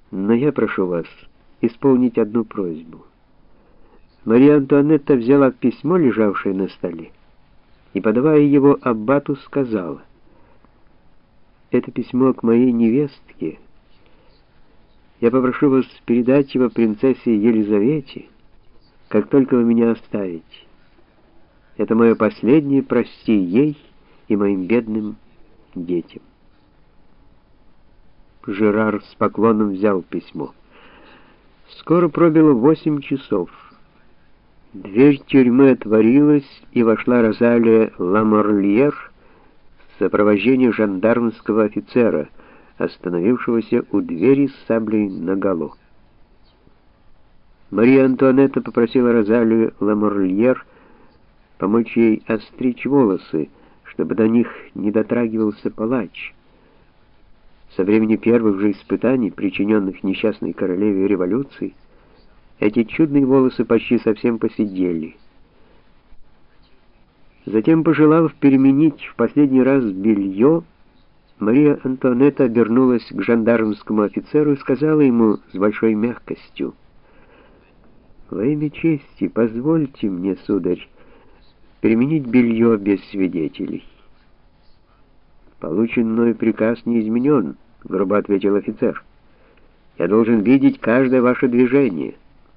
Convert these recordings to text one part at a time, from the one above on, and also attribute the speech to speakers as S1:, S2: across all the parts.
S1: Но я прошу вас исполнить одну просьбу. Мария Антуанетта взяла письмо, лежавшее на столе, и, подавая его аббату, сказала: «Это письмо к моей невестке. Я попрошу вас передать его принцессе Елизавете, как только вы меня оставите. Это мое последнее прости ей и моим бедным детям». Жерар с поклоном взял письмо. Скоро пробило 8 часов. Дверь тюрьмы отворилась, и вошла Розалия Ламорльер в сопровождении жандармского офицера, остановившегося у двери с саблей наголо. Мария Антуанетта попросила Розалию Ламорльер помочь ей остричь волосы, чтобы до них не дотрагивался палач. Со времени первых же испытаний, причиненных несчастной королеве революции, эти чудные волосы почти совсем поседели. Затем, пожелав переменить в последний раз белье, Мария Антуанетта обернулась к жандармскому офицеру и сказала ему с большой мягкостью: «Во имя чести, позвольте мне, сударь, переменить белье без свидетелей». «Получен мной приказ не изменен», — грубо ответил офицер. «Я должен видеть каждое ваше движение».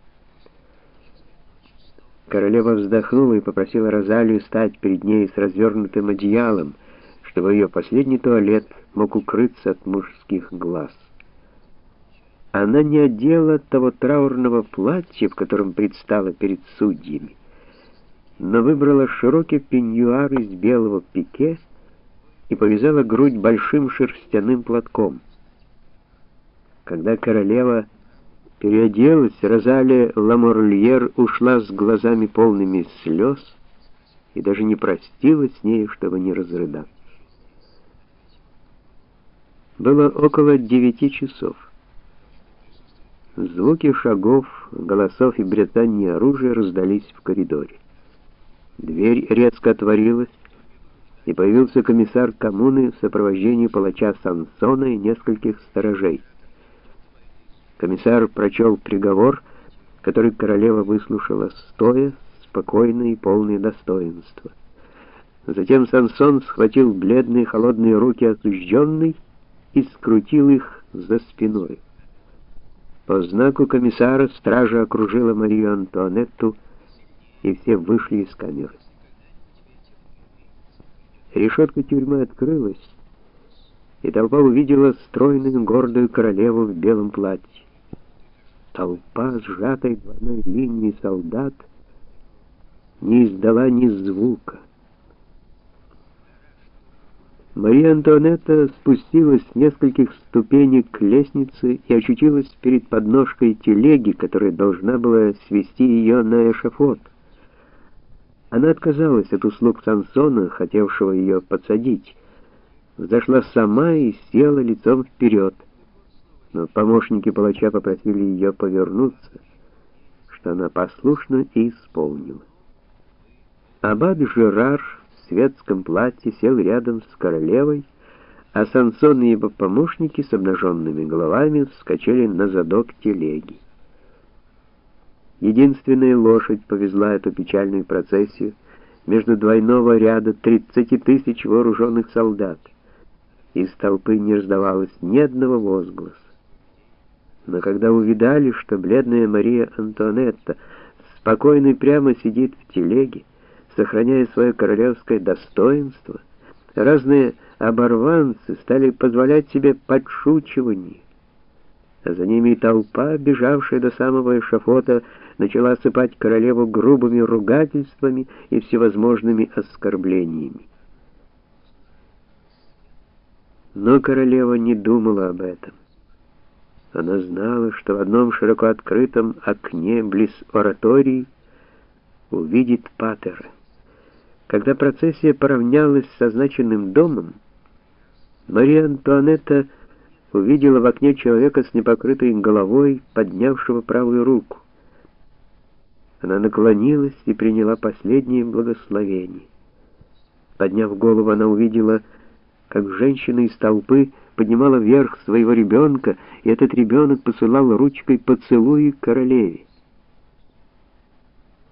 S1: Королева вздохнула и попросила Розалию стать перед ней с развернутым одеялом, чтобы ее последний туалет мог укрыться от мужских глаз. Она не одела того траурного платья, в котором предстала перед судьями, но выбрала широкий пеньюар из белого пике и повязала грудь большим шерстяным платком. Когда королева переоделась, Розалия Ламорльер ушла с глазами полными слез и даже не простилась с ней, чтобы не разрыдаться. Было около 9 часов. Звуки шагов, голосов и бряцания оружия раздались в коридоре. Дверь резко отворилась, и появился комиссар коммуны в сопровождении палача Сансона и нескольких сторожей. Комиссар прочел приговор, который королева выслушала стоя, спокойно и полное достоинства. Затем Сансон схватил бледные холодные руки осужденной и скрутил их за спиной. По знаку комиссара стража окружила Марию Антуанетту, и все вышли из камеры. Решетка тюрьмы открылась, и толпа увидела стройную гордую королеву в белом платье. Толпа, сжатой двойной линией солдат, не издала ни звука. Мария Антуанетта спустилась с нескольких ступенек к лестнице и очутилась перед подножкой телеги, которая должна была свести ее на эшафот. Она отказалась от услуг Сансона, хотевшего ее подсадить, взошла сама и села лицом вперед, но помощники палача попросили ее повернуться, что она послушно и исполнила. Аббат Жерар в светском платье сел рядом с королевой, а Сансон и его помощники с обнаженными головами вскочили на задок телеги. Единственная лошадь повезла эту печальную процессию между двойного ряда 30 тысяч вооруженных солдат. Из толпы не раздавалось ни одного возгласа. Но когда увидали, что бледная Мария Антуанетта спокойно и прямо сидит в телеге, сохраняя свое королевское достоинство, разные оборванцы стали позволять себе подшучивание, а за ними и толпа, бежавшая до самого эшафота, начала осыпать королеву грубыми ругательствами и всевозможными оскорблениями. Но королева не думала об этом. Она знала, что в одном широко открытом окне близ оратории увидит патера. Когда процессия поравнялась с означенным домом, Мария Антуанетта увидела в окне человека с непокрытой головой, поднявшего правую руку. Она наклонилась и приняла последнее благословение. Подняв голову, она увидела, как женщины из толпы поднимала вверх своего ребенка, и этот ребенок посылал ручкой поцелуи королеве.